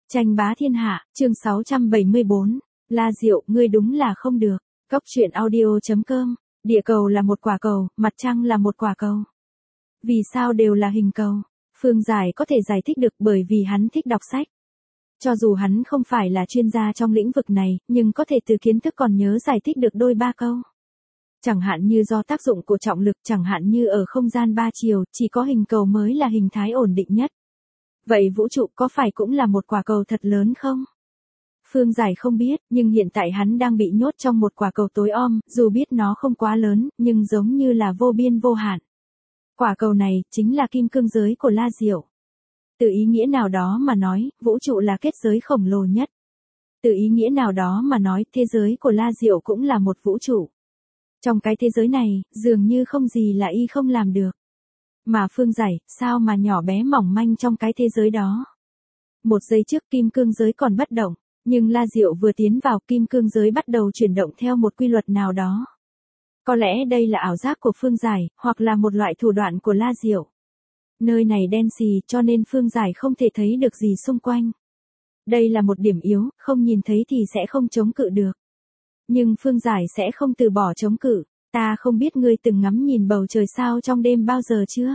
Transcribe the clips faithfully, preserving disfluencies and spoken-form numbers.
Tranh bá thiên hạ, chương sáu trăm bảy mươi bốn. La Diệu, ngươi đúng là không được. Cốc truyện audio chấm com. Địa cầu là một quả cầu, mặt trăng là một quả cầu. Vì sao đều là hình cầu? Phương Giải có thể giải thích được bởi vì hắn thích đọc sách. Cho dù hắn không phải là chuyên gia trong lĩnh vực này, nhưng có thể từ kiến thức còn nhớ giải thích được đôi ba câu. Chẳng hạn như do tác dụng của trọng lực, chẳng hạn như ở không gian ba chiều, chỉ có hình cầu mới là hình thái ổn định nhất. Vậy vũ trụ có phải cũng là một quả cầu thật lớn không? Phương Giải không biết, nhưng hiện tại hắn đang bị nhốt trong một quả cầu tối om, dù biết nó không quá lớn, nhưng giống như là vô biên vô hạn. Quả cầu này, chính là kim cương giới của La Diệu. Từ ý nghĩa nào đó mà nói, vũ trụ là kết giới khổng lồ nhất. Từ ý nghĩa nào đó mà nói, thế giới của La Diệu cũng là một vũ trụ. Trong cái thế giới này, dường như không gì là y không làm được. Mà Phương Giải, sao mà nhỏ bé mỏng manh trong cái thế giới đó. Một giây trước kim cương giới còn bất động, nhưng La Diệu vừa tiến vào kim cương giới bắt đầu chuyển động theo một quy luật nào đó. Có lẽ đây là ảo giác của Phương Giải, hoặc là một loại thủ đoạn của La Diệu. Nơi này đen xì cho nên Phương Giải không thể thấy được gì xung quanh. Đây là một điểm yếu, không nhìn thấy thì sẽ không chống cự được. Nhưng Phương Giải sẽ không từ bỏ chống cự. Ta không biết ngươi từng ngắm nhìn bầu trời sao trong đêm bao giờ chưa?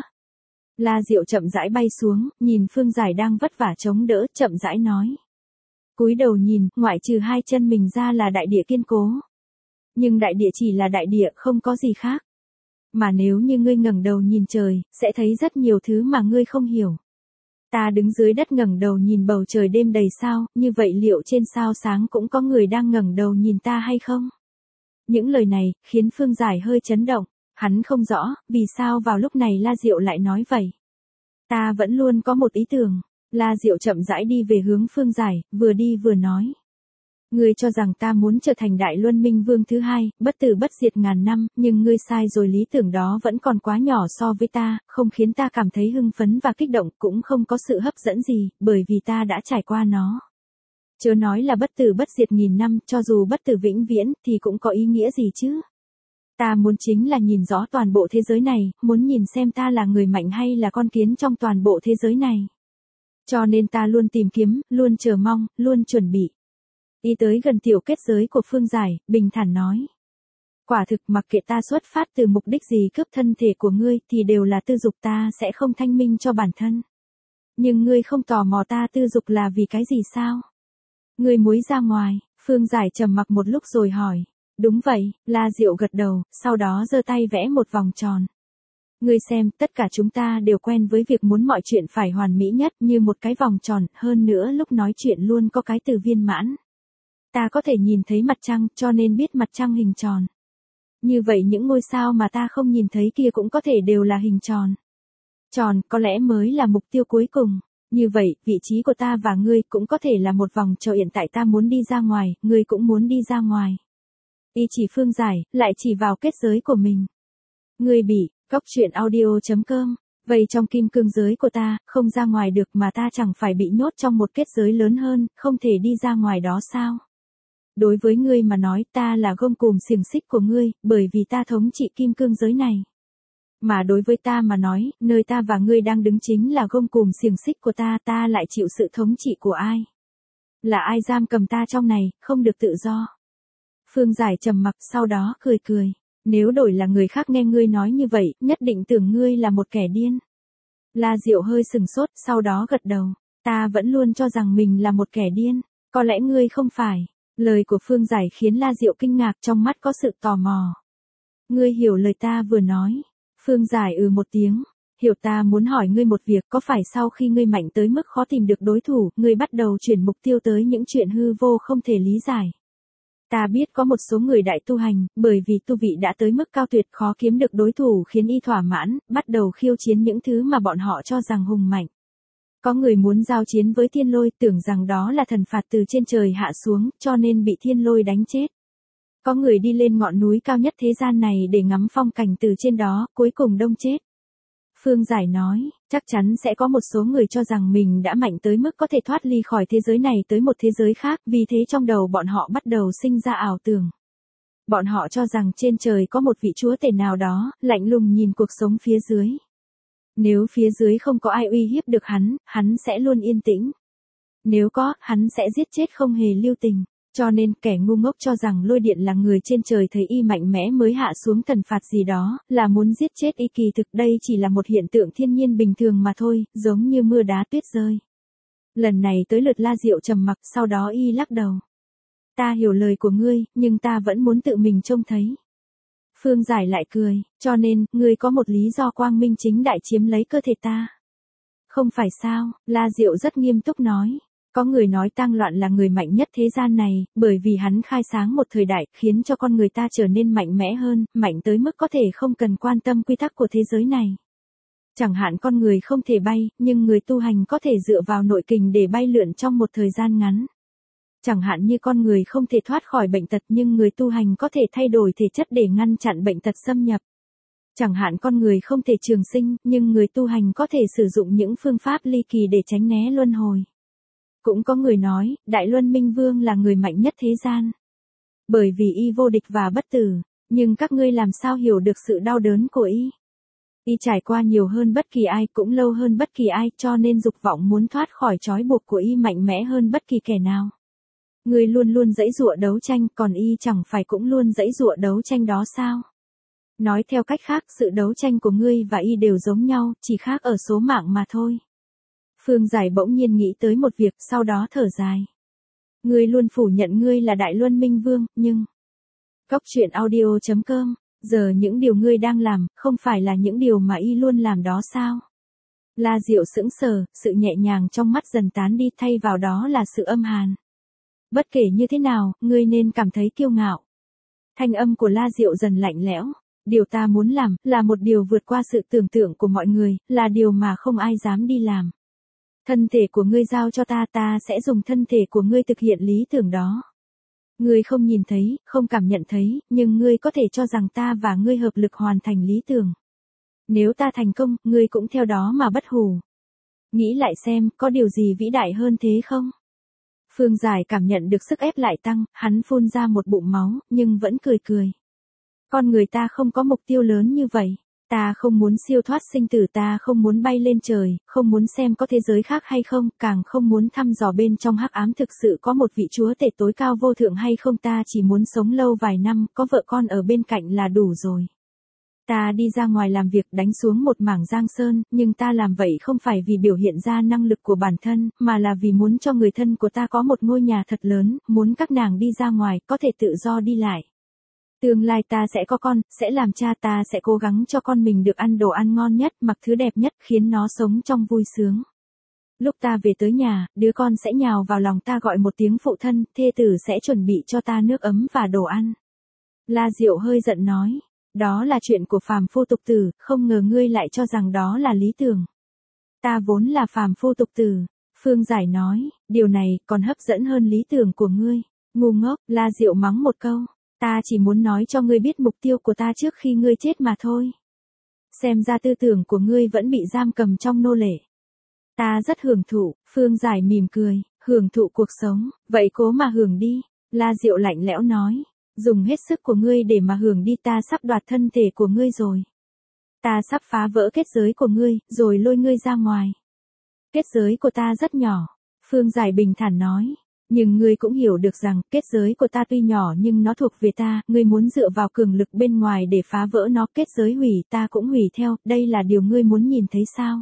La Diệu chậm rãi bay xuống, nhìn Phương Giải đang vất vả chống đỡ, chậm rãi nói. Cúi đầu nhìn, ngoại trừ hai chân mình ra là đại địa kiên cố. Nhưng đại địa chỉ là đại địa, không có gì khác. Mà nếu như ngươi ngẩng đầu nhìn trời, sẽ thấy rất nhiều thứ mà ngươi không hiểu. Ta đứng dưới đất ngẩng đầu nhìn bầu trời đêm đầy sao, như vậy liệu trên sao sáng cũng có người đang ngẩng đầu nhìn ta hay không? Những lời này, khiến Phương Giải hơi chấn động, hắn không rõ, vì sao vào lúc này La Diệu lại nói vậy. Ta vẫn luôn có một ý tưởng, La Diệu chậm rãi đi về hướng Phương Giải, vừa đi vừa nói. Ngươi cho rằng ta muốn trở thành Đại Luân Minh Vương thứ hai, bất tử bất diệt ngàn năm, nhưng ngươi sai rồi, lý tưởng đó vẫn còn quá nhỏ so với ta, không khiến ta cảm thấy hưng phấn và kích động, cũng không có sự hấp dẫn gì, bởi vì ta đã trải qua nó. Chớ nói là bất tử bất diệt nghìn năm, cho dù bất tử vĩnh viễn, thì cũng có ý nghĩa gì chứ? Ta muốn chính là nhìn rõ toàn bộ thế giới này, muốn nhìn xem ta là người mạnh hay là con kiến trong toàn bộ thế giới này. Cho nên ta luôn tìm kiếm, luôn chờ mong, luôn chuẩn bị. Đi tới gần tiểu kết giới của Phương Giải, bình thản nói. Quả thực mặc kệ ta xuất phát từ mục đích gì cướp thân thể của ngươi thì đều là tư dục, ta sẽ không thanh minh cho bản thân. Nhưng ngươi không tò mò ta tư dục là vì cái gì sao? Ngươi muốn ra ngoài? Phương Giải trầm mặc một lúc rồi hỏi. Đúng vậy, La Diệu gật đầu, sau đó giơ tay vẽ một vòng tròn. Ngươi xem, tất cả chúng ta đều quen với việc muốn mọi chuyện phải hoàn mỹ nhất như một cái vòng tròn, hơn nữa lúc nói chuyện luôn có cái từ viên mãn. Ta có thể nhìn thấy mặt trăng, cho nên biết mặt trăng hình tròn. Như vậy những ngôi sao mà ta không nhìn thấy kia cũng có thể đều là hình tròn. Tròn, có lẽ mới là mục tiêu cuối cùng. Như vậy, vị trí của ta và ngươi cũng có thể là một vòng tròn, hiện tại ta muốn đi ra ngoài, ngươi cũng muốn đi ra ngoài. Y chỉ Phương Giải, lại chỉ vào kết giới của mình. Ngươi bị, cốc truyện audio chấm com, vậy trong kim cương giới của ta, không ra ngoài được mà ta chẳng phải bị nhốt trong một kết giới lớn hơn, không thể đi ra ngoài đó sao? Đối với ngươi mà nói ta là gông cùm xiềng xích của ngươi, bởi vì ta thống trị kim cương giới này. Mà đối với ta mà nói, nơi ta và ngươi đang đứng chính là gông cùm xiềng xích của ta, ta lại chịu sự thống trị của ai? Là ai giam cầm ta trong này, không được tự do? Phương Giải trầm mặc, sau đó cười cười. Nếu đổi là người khác nghe ngươi nói như vậy, nhất định tưởng ngươi là một kẻ điên. La Diệu hơi sừng sốt, sau đó gật đầu. Ta vẫn luôn cho rằng mình là một kẻ điên, có lẽ ngươi không phải. Lời của Phương Giải khiến La Diệu kinh ngạc, trong mắt có sự tò mò. Ngươi hiểu lời ta vừa nói. Phương Giải ừ một tiếng. Hiểu, ta muốn hỏi ngươi một việc, có phải sau khi ngươi mạnh tới mức khó tìm được đối thủ, ngươi bắt đầu chuyển mục tiêu tới những chuyện hư vô không thể lý giải. Ta biết có một số người đại tu hành, bởi vì tu vị đã tới mức cao tuyệt khó kiếm được đối thủ khiến y thỏa mãn, bắt đầu khiêu chiến những thứ mà bọn họ cho rằng hùng mạnh. Có người muốn giao chiến với thiên lôi, tưởng rằng đó là thần phạt từ trên trời hạ xuống, cho nên bị thiên lôi đánh chết. Có người đi lên ngọn núi cao nhất thế gian này để ngắm phong cảnh từ trên đó, cuối cùng đông chết. Phương Giải nói, chắc chắn sẽ có một số người cho rằng mình đã mạnh tới mức có thể thoát ly khỏi thế giới này tới một thế giới khác, vì thế trong đầu bọn họ bắt đầu sinh ra ảo tưởng. Bọn họ cho rằng trên trời có một vị chúa tể nào đó, lạnh lùng nhìn cuộc sống phía dưới. Nếu phía dưới không có ai uy hiếp được hắn, hắn sẽ luôn yên tĩnh. Nếu có, hắn sẽ giết chết không hề lưu tình. Cho nên kẻ ngu ngốc cho rằng lôi điện là người trên trời thấy y mạnh mẽ mới hạ xuống thần phạt gì đó, là muốn giết chết y, kỳ thực đây chỉ là một hiện tượng thiên nhiên bình thường mà thôi, giống như mưa đá tuyết rơi. Lần này tới lượt La Diệu trầm mặc, sau đó y lắc đầu. Ta hiểu lời của ngươi, nhưng ta vẫn muốn tự mình trông thấy. Phương Giải lại cười, cho nên, ngươi có một lý do quang minh chính đại chiếm lấy cơ thể ta. Không phải sao, La Diệu rất nghiêm túc nói. Có người nói Tang Loạn là người mạnh nhất thế gian này, bởi vì hắn khai sáng một thời đại, khiến cho con người ta trở nên mạnh mẽ hơn, mạnh tới mức có thể không cần quan tâm quy tắc của thế giới này. Chẳng hạn con người không thể bay, nhưng người tu hành có thể dựa vào nội kình để bay lượn trong một thời gian ngắn. Chẳng hạn như con người không thể thoát khỏi bệnh tật, nhưng người tu hành có thể thay đổi thể chất để ngăn chặn bệnh tật xâm nhập. Chẳng hạn con người không thể trường sinh, nhưng người tu hành có thể sử dụng những phương pháp ly kỳ để tránh né luân hồi. Cũng có người nói, Đại Luân Minh Vương là người mạnh nhất thế gian. Bởi vì y vô địch và bất tử, nhưng các ngươi làm sao hiểu được sự đau đớn của y? Y trải qua nhiều hơn bất kỳ ai, cũng lâu hơn bất kỳ ai, cho nên dục vọng muốn thoát khỏi trói buộc của y mạnh mẽ hơn bất kỳ kẻ nào. Ngươi luôn luôn giãy giụa đấu tranh, còn y chẳng phải cũng luôn giãy giụa đấu tranh đó sao? Nói theo cách khác, sự đấu tranh của ngươi và y đều giống nhau, chỉ khác ở số mạng mà thôi. Phương Giải bỗng nhiên nghĩ tới một việc, sau đó thở dài. Ngươi luôn phủ nhận ngươi là Đại Luân Minh Vương, nhưng... Cốc truyện audio chấm com, giờ những điều ngươi đang làm, không phải là những điều mà y luôn làm đó sao? La Diệu sững sờ, sự nhẹ nhàng trong mắt dần tán đi, thay vào đó là sự âm hàn. Bất kể như thế nào, ngươi nên cảm thấy kiêu ngạo. Thanh âm của La Diệu dần lạnh lẽo. Điều ta muốn làm, là một điều vượt qua sự tưởng tượng của mọi người, là điều mà không ai dám đi làm. Thân thể của ngươi giao cho ta, ta sẽ dùng thân thể của ngươi thực hiện lý tưởng đó. Ngươi không nhìn thấy, không cảm nhận thấy, nhưng ngươi có thể cho rằng ta và ngươi hợp lực hoàn thành lý tưởng. Nếu ta thành công, ngươi cũng theo đó mà bất hủ. Nghĩ lại xem, có điều gì vĩ đại hơn thế không? Phương Giải cảm nhận được sức ép lại tăng, hắn phun ra một bụng máu, nhưng vẫn cười cười. Con người ta không có mục tiêu lớn như vậy. Ta không muốn siêu thoát sinh tử, ta không muốn bay lên trời, không muốn xem có thế giới khác hay không, càng không muốn thăm dò bên trong hắc ám thực sự có một vị chúa tể tối cao vô thượng hay không, ta chỉ muốn sống lâu vài năm, có vợ con ở bên cạnh là đủ rồi. Ta đi ra ngoài làm việc đánh xuống một mảng giang sơn, nhưng ta làm vậy không phải vì biểu hiện ra năng lực của bản thân, mà là vì muốn cho người thân của ta có một ngôi nhà thật lớn, muốn các nàng đi ra ngoài, có thể tự do đi lại. Tương lai ta sẽ có con, sẽ làm cha, ta sẽ cố gắng cho con mình được ăn đồ ăn ngon nhất, mặc thứ đẹp nhất, khiến nó sống trong vui sướng. Lúc ta về tới nhà, đứa con sẽ nhào vào lòng ta gọi một tiếng phụ thân, thê tử sẽ chuẩn bị cho ta nước ấm và đồ ăn. La Diệu hơi giận nói, đó là chuyện của phàm phu tục tử, không ngờ ngươi lại cho rằng đó là lý tưởng. Ta vốn là phàm phu tục tử, Phương Giải nói, điều này còn hấp dẫn hơn lý tưởng của ngươi. Ngu ngốc, La Diệu mắng một câu. Ta chỉ muốn nói cho ngươi biết mục tiêu của ta trước khi ngươi chết mà thôi. Xem ra tư tưởng của ngươi vẫn bị giam cầm trong nô lệ. Ta rất hưởng thụ, Phương Giải mỉm cười, hưởng thụ cuộc sống, vậy cố mà hưởng đi. La Diệu lạnh lẽo nói, dùng hết sức của ngươi để mà hưởng đi, ta sắp đoạt thân thể của ngươi rồi. Ta sắp phá vỡ kết giới của ngươi, rồi lôi ngươi ra ngoài. Kết giới của ta rất nhỏ, Phương Giải bình thản nói. Nhưng ngươi cũng hiểu được rằng, kết giới của ta tuy nhỏ nhưng nó thuộc về ta, ngươi muốn dựa vào cường lực bên ngoài để phá vỡ nó, kết giới hủy ta cũng hủy theo, đây là điều ngươi muốn nhìn thấy sao?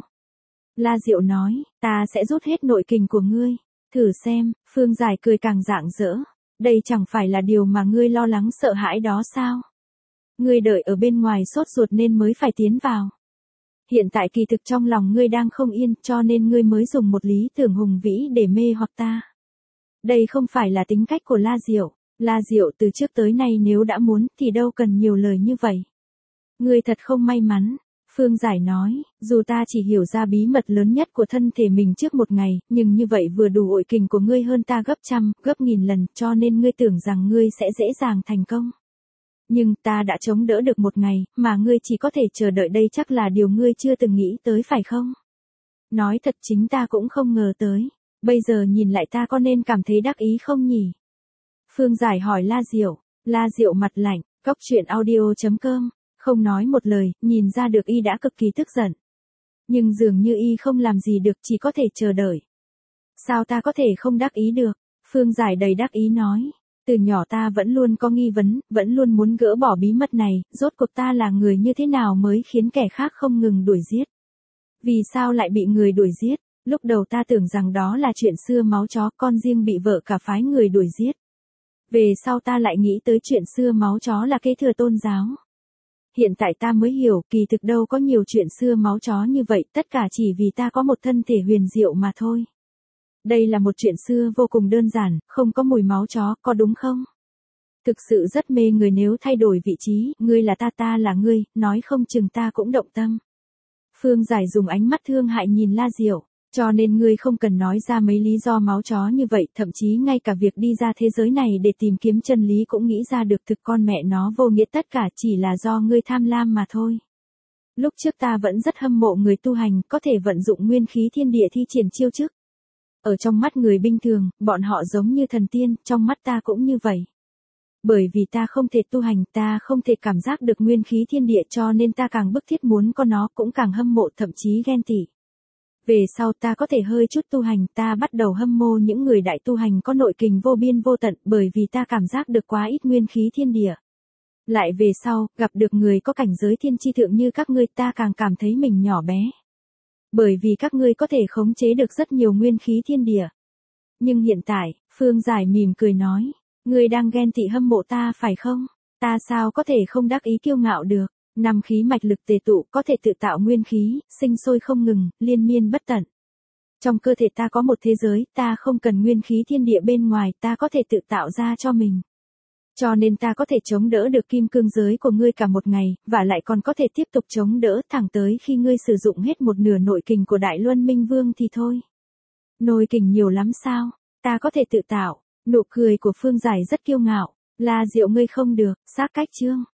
La Diệu nói, ta sẽ rút hết nội kình của ngươi, thử xem, Phương Giải cười càng rạng rỡ, đây chẳng phải là điều mà ngươi lo lắng sợ hãi đó sao? Ngươi đợi ở bên ngoài sốt ruột nên mới phải tiến vào. Hiện tại kỳ thực trong lòng ngươi đang không yên, cho nên ngươi mới dùng một lý tưởng hùng vĩ để mê hoặc ta. Đây không phải là tính cách của La Diệu. La Diệu từ trước tới nay nếu đã muốn thì đâu cần nhiều lời như vậy. Ngươi thật không may mắn. Phương Giải nói, dù ta chỉ hiểu ra bí mật lớn nhất của thân thể mình trước một ngày, nhưng như vậy vừa đủ ội kình của ngươi hơn ta gấp trăm, gấp nghìn lần, cho nên ngươi tưởng rằng ngươi sẽ dễ dàng thành công. Nhưng ta đã chống đỡ được một ngày, mà ngươi chỉ có thể chờ đợi, đây chắc là điều ngươi chưa từng nghĩ tới phải không? Nói thật chính ta cũng không ngờ tới. Bây giờ nhìn lại ta có nên cảm thấy đắc ý không nhỉ? Phương Giải hỏi La Diệu. La Diệu mặt lạnh, cốc truyện audio chấm com, không nói một lời, nhìn ra được y đã cực kỳ tức giận. Nhưng dường như y không làm gì được, chỉ có thể chờ đợi. Sao ta có thể không đắc ý được? Phương Giải đầy đắc ý nói. Từ nhỏ ta vẫn luôn có nghi vấn, vẫn luôn muốn gỡ bỏ bí mật này, rốt cuộc ta là người như thế nào mới khiến kẻ khác không ngừng đuổi giết? Vì sao lại bị người đuổi giết? Lúc đầu ta tưởng rằng đó là chuyện xưa máu chó, con riêng bị vợ cả phái người đuổi giết. Về sau ta lại nghĩ tới chuyện xưa máu chó là kế thừa tôn giáo. Hiện tại ta mới hiểu, kỳ thực đâu có nhiều chuyện xưa máu chó như vậy, tất cả chỉ vì ta có một thân thể huyền diệu mà thôi. Đây là một chuyện xưa vô cùng đơn giản, không có mùi máu chó, có đúng không? Thực sự rất mê người nếu thay đổi vị trí, ngươi là ta ta là ngươi, nói không chừng ta cũng động tâm. Phương Giải dùng ánh mắt thương hại nhìn La Diệu, cho nên ngươi không cần nói ra mấy lý do máu chó như vậy, thậm chí ngay cả việc đi ra thế giới này để tìm kiếm chân lý cũng nghĩ ra được, thực con mẹ nó vô nghĩa, tất cả chỉ là do ngươi tham lam mà thôi. Lúc trước ta vẫn rất hâm mộ người tu hành, có thể vận dụng nguyên khí thiên địa thi triển chiêu thức. Ở trong mắt người bình thường, bọn họ giống như thần tiên, trong mắt ta cũng như vậy. Bởi vì ta không thể tu hành, ta không thể cảm giác được nguyên khí thiên địa, cho nên ta càng bức thiết muốn có nó, cũng càng hâm mộ, thậm chí ghen tị. Về sau ta có thể hơi chút tu hành, ta bắt đầu hâm mộ những người đại tu hành có nội kình vô biên vô tận, bởi vì ta cảm giác được quá ít nguyên khí thiên địa. Lại về sau, gặp được người có cảnh giới thiên chi thượng như các ngươi, ta càng cảm thấy mình nhỏ bé. Bởi vì các ngươi có thể khống chế được rất nhiều nguyên khí thiên địa. Nhưng hiện tại, Phương Giải mỉm cười nói, ngươi đang ghen tị hâm mộ ta phải không? Ta sao có thể không đắc ý kiêu ngạo được? Năm khí mạch lực tề tụ, có thể tự tạo nguyên khí, sinh sôi không ngừng, liên miên bất tận. Trong cơ thể ta có một thế giới, ta không cần nguyên khí thiên địa bên ngoài, ta có thể tự tạo ra cho mình. Cho nên ta có thể chống đỡ được kim cương giới của ngươi cả một ngày, và lại còn có thể tiếp tục chống đỡ thẳng tới khi ngươi sử dụng hết một nửa nội kình của Đại Luân Minh Vương thì thôi. Nội kình nhiều lắm sao? Ta có thể tự tạo. Nụ cười của Phương Giải rất kiêu ngạo. La Diệu, ngươi không được, xác cách chương.